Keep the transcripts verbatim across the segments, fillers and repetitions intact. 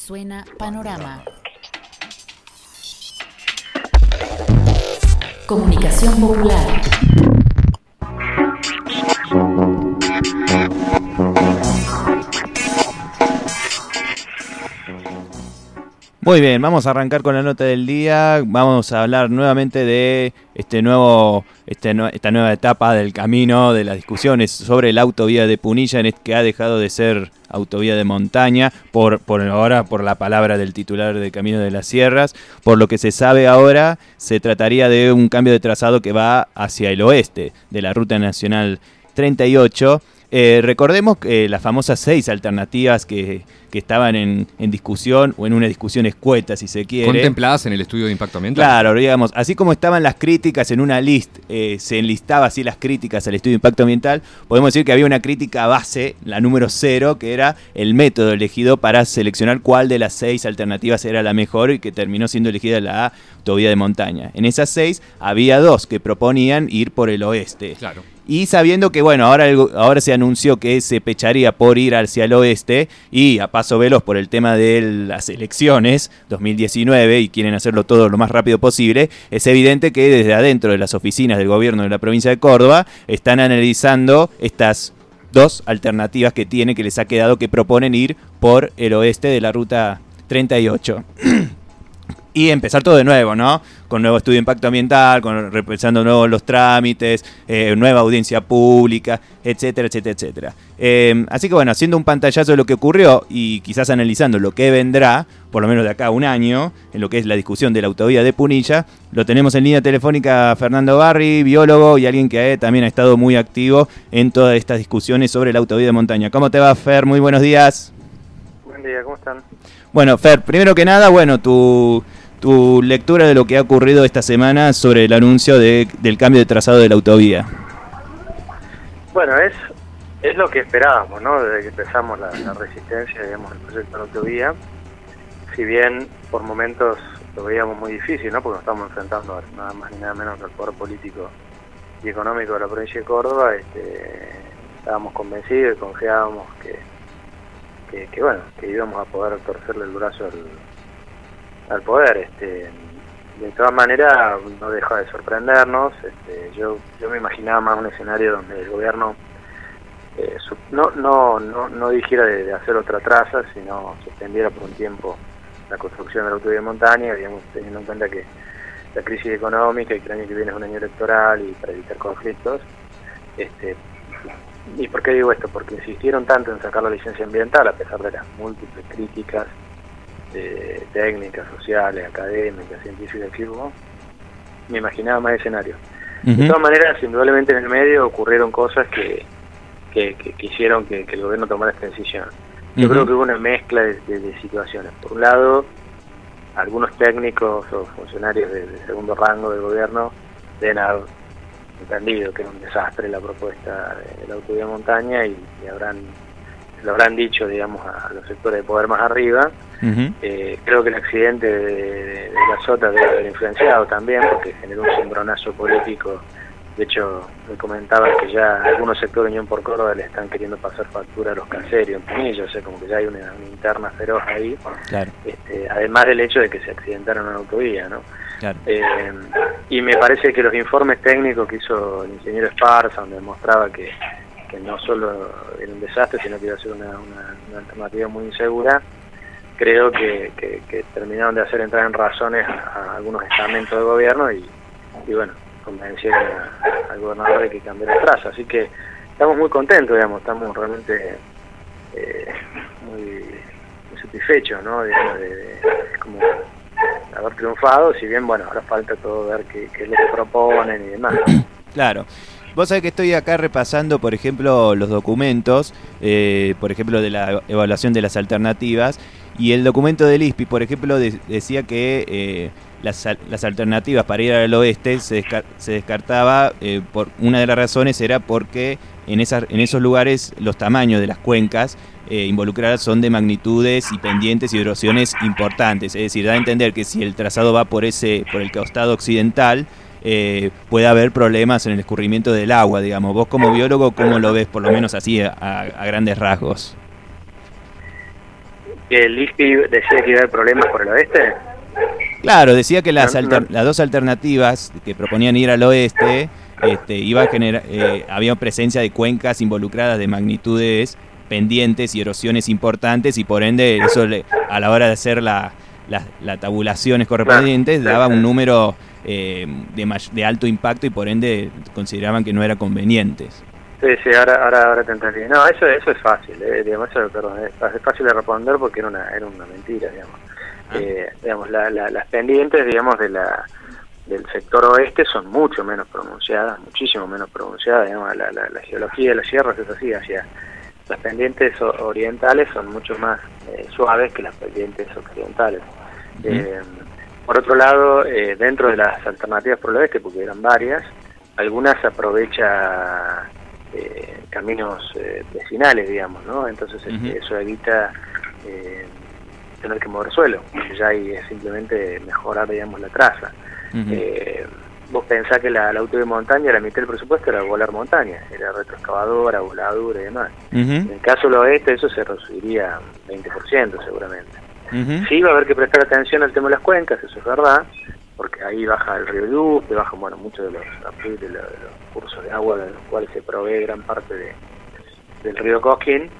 Suena Panorama. Comunicación popular. Muy bien, vamos a arrancar con la nota del día. Vamos a hablar nuevamente de este nuevo, este, esta nueva etapa del camino de las discusiones sobre la autovía de Punilla, que ha dejado de ser autovía de montaña, por, por ahora por la palabra del titular de Camino de las Sierras. Por lo que se sabe ahora, se trataría de un cambio de trazado que va hacia el oeste de la Ruta Nacional treinta y ocho. Eh, recordemos que eh, las famosas seis alternativas que, que estaban en, en discusión, o en una discusión escueta, si se quiere. ¿Contempladas en el estudio de impacto ambiental? Claro, digamos, así como estaban las críticas en una list, eh, se enlistaba así las críticas al estudio de impacto ambiental, podemos decir que había una crítica base, la número cero, que era el método elegido para seleccionar cuál de las seis alternativas era la mejor y que terminó siendo elegida la autovía de montaña. En esas seis había dos que proponían ir por el oeste. Claro. Y sabiendo que, bueno, ahora, el, ahora se anunció que se pecharía por ir hacia el oeste y a paso veloz por el tema de las elecciones dos mil diecinueve y quieren hacerlo todo lo más rápido posible, es evidente que desde adentro de las oficinas del gobierno de la provincia de Córdoba están analizando estas dos alternativas que tiene, que les ha quedado, que proponen ir por el oeste de la Ruta treinta y ocho. Y empezar todo de nuevo, ¿no? Con nuevo estudio de impacto ambiental, con repensando nuevos los trámites, eh, nueva audiencia pública, etcétera, etcétera, etcétera. Eh, así que bueno, haciendo un pantallazo de lo que ocurrió y quizás analizando lo que vendrá, por lo menos de acá a un año, en lo que es la discusión de la autovía de Punilla, lo tenemos en línea telefónica a Fernando Barri, biólogo y alguien que eh, también ha estado muy activo en todas estas discusiones sobre la autovía de montaña. ¿Cómo te va, Fer? Muy buenos días. Buen día, ¿cómo están? Bueno, Fer, primero que nada, bueno, tu... tu lectura de lo que ha ocurrido esta semana sobre el anuncio de, del cambio de trazado de la autovía. Bueno, es es lo que esperábamos, ¿no? Desde que empezamos la, la resistencia, digamos, del proyecto de la autovía. Si bien por momentos lo veíamos muy difícil, ¿no? Porque nos estamos enfrentando a nada más ni nada menos al poder político y económico de la provincia de Córdoba, este, estábamos convencidos y confiábamos que, que, que, bueno, que íbamos a poder torcerle el brazo al al poder. Este, de todas maneras no deja de sorprendernos. Este, yo yo me imaginaba más un escenario donde el gobierno eh, su, no no no no dijera de, de hacer otra traza, sino suspendiera por un tiempo la construcción de la autovía de montaña, digamos, teniendo en cuenta que la crisis económica y que el año que viene es un año electoral y para evitar conflictos. Este, ¿y por qué digo esto? Porque insistieron tanto en sacar la licencia ambiental a pesar de las múltiples críticas Eh, técnicas, sociales, académicas, científicas que hubo. Me imaginaba más escenarios. Uh-huh. De todas maneras, indudablemente en el medio ocurrieron cosas que que, que, que hicieron que, que el gobierno tomara esta decisión. Yo uh-huh. creo que hubo una mezcla de, de, de situaciones. Por un lado, algunos técnicos o funcionarios de, de segundo rango del gobierno deben haber entendido que era un desastre la propuesta de la autovía de montaña y, y habrán lo habrán dicho, digamos, a los sectores de poder más arriba. Uh-huh. Eh, creo que el accidente de, de, de la Sota debe haber influenciado también, porque generó un cimbronazo político. De hecho, me comentaban que ya algunos sectores de Unión por Córdoba le están queriendo pasar factura a los caseros en Punilla, o sea, como que ya hay una, una interna feroz ahí. Claro. Este, además del hecho de que se accidentaron en una autovía, ¿no? Claro. Eh, y me parece que los informes técnicos que hizo el ingeniero Esparza, donde demostraba que que no solo era un desastre, sino que iba a ser una, una, una alternativa muy insegura, creo que, que, que terminaron de hacer entrar en razones a, a algunos estamentos del gobierno y, y bueno, convencieron a, al gobernador de que cambiara la traza. Así que estamos muy contentos, digamos, estamos realmente eh, muy, muy satisfechos, ¿no? Digamos, de, de, de como haber triunfado, si bien, bueno, ahora falta todo ver qué, qué es lo que proponen y demás, ¿no? Claro. Vos sabés que estoy acá repasando, por ejemplo, los documentos, eh, por ejemplo, de la evaluación de las alternativas, y el documento del I S P I, por ejemplo, de, decía que eh, las, las alternativas para ir al oeste se, desca se descartaba, eh, por una de las razones era porque en, esas, en esos lugares los tamaños de las cuencas eh, involucradas son de magnitudes y pendientes y erosiones importantes, es decir, da a entender que si el trazado va por, ese, por el costado occidental, Eh, puede haber problemas en el escurrimiento del agua, digamos. Vos como biólogo, ¿cómo lo ves, por lo menos así, a, a grandes rasgos? ¿Que el I S P I decía que iba a haber problemas por el oeste? Claro, decía que las, No, alter, no. las dos alternativas que proponían ir al oeste, este, iba a generar, eh, había presencia de cuencas involucradas de magnitudes pendientes y erosiones importantes, y por ende eso le, a la hora de hacer la, la, la tabulaciones correspondientes Claro. daba un número eh, de, may- de alto impacto, y por ende consideraban que no era convenientes. Sí, sí, ahora, ahora, ahora te entendí. No, eso, eso es fácil, eh, digamos, eso, perdón, es es fácil de responder porque era una, era una mentira, digamos. Ah. Eh, digamos, la, la, las pendientes, digamos, de la del sector oeste son mucho menos pronunciadas, muchísimo menos pronunciadas, digamos, la, la, la geología de las sierras es así, hacia las pendientes o- orientales son mucho más eh, suaves que las pendientes occidentales. Ujú. Eh, por otro lado, eh, dentro de las alternativas por el oeste, porque eran varias, algunas aprovecha eh, caminos eh, vecinales, digamos, ¿no? Entonces este, Ujú. eso evita eh, tener que mover suelo, ya ahí es simplemente mejorar, digamos, la traza. Ujú. Eh, vos pensás que la, la auto de montaña, la mitad del presupuesto era volar montaña, era retroexcavadora, voladura y demás. En Ujú. el caso del oeste eso se reduciría veinte por ciento seguramente. Ujú. Sí va a haber que prestar atención al tema de las cuencas, eso es verdad, porque ahí baja el río Yupes, bajan bueno, muchos de los, de los, de los cursos de agua de los cuales se provee gran parte de, del río Cosquín,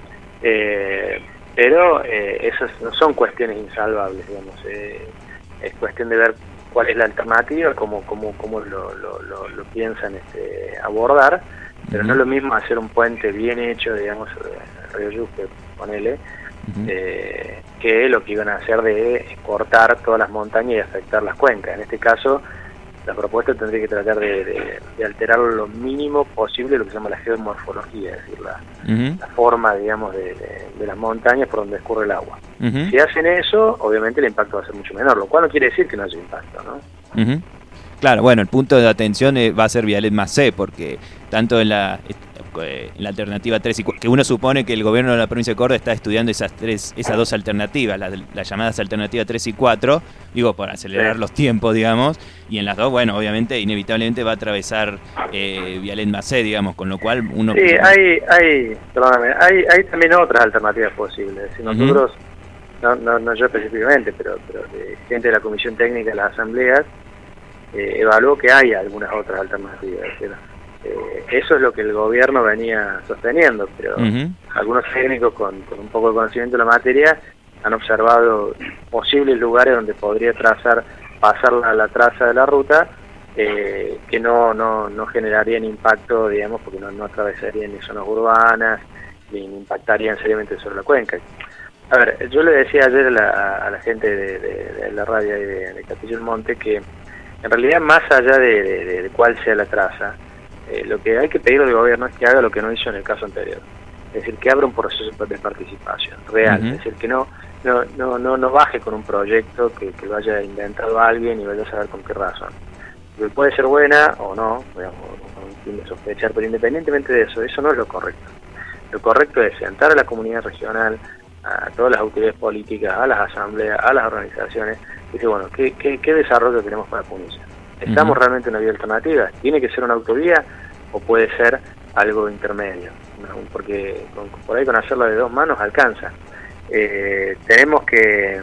eh, pero eh, esas no son cuestiones insalvables, digamos, eh, es cuestión de ver cuál es la alternativa, cómo, cómo, cómo lo, lo, lo, lo piensan este, abordar, pero Ujú. no es lo mismo hacer un puente bien hecho, digamos, el río Yupes, ponele, Ujú. eh, que lo que iban a hacer de cortar todas las montañas y afectar las cuencas. En este caso, la propuesta tendría que tratar de, de, de alterar lo mínimo posible lo que se llama la geomorfología, es decir, la, Ujú. la forma, digamos, de, de, de las montañas por donde escurre el agua. Ujú. Si hacen eso, obviamente el impacto va a ser mucho menor, lo cual no quiere decir que no haya impacto, ¿no? Ujú. Claro, bueno, el punto de atención eh, va a ser Vialet Macé, porque tanto en la, eh, en la alternativa tres y cuatro, que uno supone que el gobierno de la provincia de Córdoba está estudiando esas tres, esas dos alternativas, las, las llamadas alternativas tres y cuatro, digo, para acelerar Sí. los tiempos, digamos, y en las dos, bueno, obviamente, inevitablemente va a atravesar eh, Vialet Macé, digamos, con lo cual uno... Sí, hay, hay, perdóname, hay, hay también otras alternativas posibles. Si nosotros, no, no, no yo específicamente, pero, pero de gente de la Comisión Técnica de las Asambleas, eh, evaluó que hay algunas otras alternativas. Es decir, eh, eso es lo que el gobierno venía sosteniendo, pero Ujú. algunos técnicos con, con un poco de conocimiento de la materia han observado posibles lugares donde podría trazar, pasar la, la traza de la ruta, eh, que no, no, no generarían impacto, digamos, porque no, no atravesarían ni zonas urbanas, ni impactarían seriamente sobre la cuenca. A ver, yo le decía ayer a la, a la gente de, de, de la radio y de, de Castillo del Monte que en realidad, más allá de, de, de cuál sea la traza, eh, lo que hay que pedir al gobierno es que haga lo que no hizo en el caso anterior. Es decir, que abra un proceso de participación real. Ujú. Es decir, que no no no no, no baje con un proyecto que, que lo haya inventado alguien y vaya a saber con qué razón. Que puede ser buena o no, digamos, con fin de sospechar, pero independientemente de eso, eso no es lo correcto. Lo correcto es sentar a la comunidad regional, a todas las autoridades políticas, a las asambleas, a las organizaciones, y decir, bueno, ¿qué, qué, qué desarrollo tenemos para Punilla? ¿Estamos Ujú. realmente en una vía alternativa? ¿Tiene que ser una autovía o puede ser algo intermedio? ¿No? Porque con, por ahí con hacerla de dos manos alcanza. Eh, tenemos que,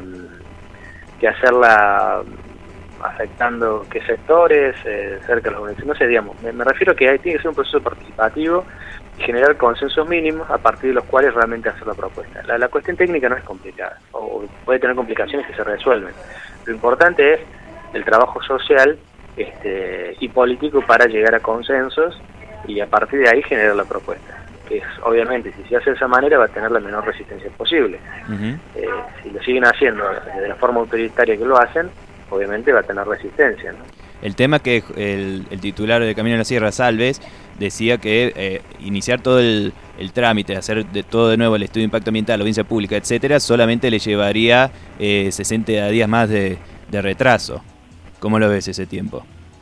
que hacerla afectando qué sectores, eh, cerca de los municipios, no sé, digamos, me, me refiero a que hay, tiene que ser un proceso participativo y generar consensos mínimos a partir de los cuales realmente hacer la propuesta. La, la cuestión técnica no es complicada, o puede tener complicaciones que se resuelven. Lo importante es el trabajo social este, y político para llegar a consensos y a partir de ahí generar la propuesta. Que es, obviamente, si se hace de esa manera va a tener la menor resistencia posible. Ujú. Eh, si lo siguen haciendo de la forma autoritaria que lo hacen, obviamente va a tener resistencia, ¿no? El tema que el, el titular de Camino a la Sierra, Salves, decía que eh, iniciar todo el, el trámite, hacer de todo de nuevo el estudio de impacto ambiental, audiencia pública, etcétera, solamente le llevaría eh, sesenta días más de, de retraso. ¿Cómo lo ves ese tiempo?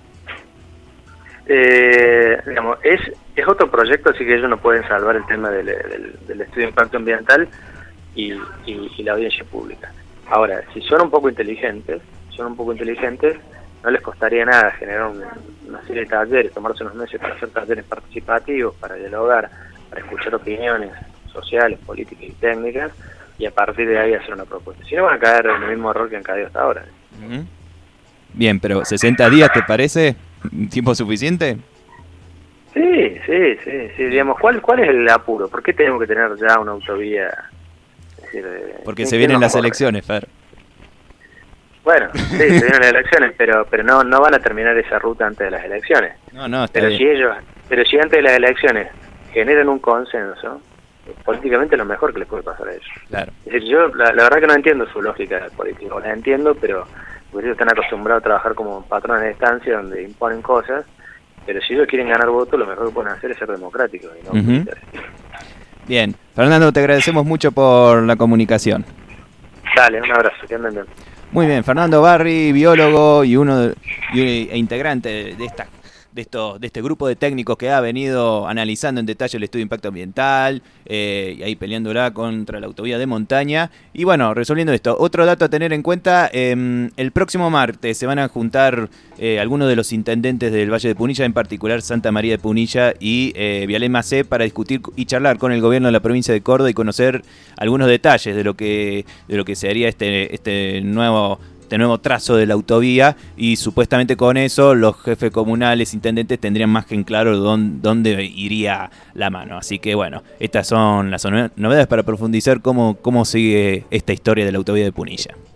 Eh, digamos, es, es otro proyecto, así que ellos no pueden salvar el tema del, del, del estudio de impacto ambiental y, y, y la audiencia pública. Ahora, si son un poco inteligentes, son un poco inteligentes, no les costaría nada generar un, una serie de talleres, tomarse unos meses para hacer talleres participativos, para dialogar, para escuchar opiniones sociales, políticas y técnicas, y a partir de ahí hacer una propuesta. Si no van a caer en el mismo error que han caído hasta ahora. Uh-huh. Bien, pero ¿sesenta días te parece tiempo suficiente? Sí, sí, sí, sí. Digamos, ¿cuál, ¿cuál es el apuro? ¿Por qué tenemos que tener ya una autovía? Es decir, Porque se vienen las corre? elecciones, Fer. Bueno, sí, se vienen las elecciones, pero pero no no van a terminar esa ruta antes de las elecciones. No, no, está pero bien. si ellos, pero si antes de las elecciones generan un consenso, políticamente es lo mejor que les puede pasar a ellos. Claro. Es decir, yo la, la verdad que no entiendo su lógica política, la entiendo, pero porque ellos están acostumbrados a trabajar como patrones de estancia donde imponen cosas, pero si ellos quieren ganar votos, lo mejor que pueden hacer es ser democráticos. Y no uh-huh. Bien, Fernando, te agradecemos mucho por la comunicación. Dale, un abrazo, que anden bien. Muy bien, Fernando Barri, biólogo y uno de, y, e integrante de esta de esto de este grupo de técnicos que ha venido analizando en detalle el estudio de impacto ambiental, eh, y ahí peleándola contra la autovía de montaña. Y bueno, resolviendo esto, otro dato a tener en cuenta, eh, el próximo martes se van a juntar eh, algunos de los intendentes del Valle de Punilla, en particular Santa María de Punilla y eh, Vialema Macé, para discutir y charlar con el gobierno de la provincia de Córdoba y conocer algunos detalles de lo que de lo que se haría este este nuevo este nuevo trazo de la autovía, y supuestamente con eso los jefes comunales, intendentes, tendrían más que en claro dónde, dónde iría la mano. Así que bueno, estas son las novedades para profundizar cómo, cómo sigue esta historia de la autovía de Punilla.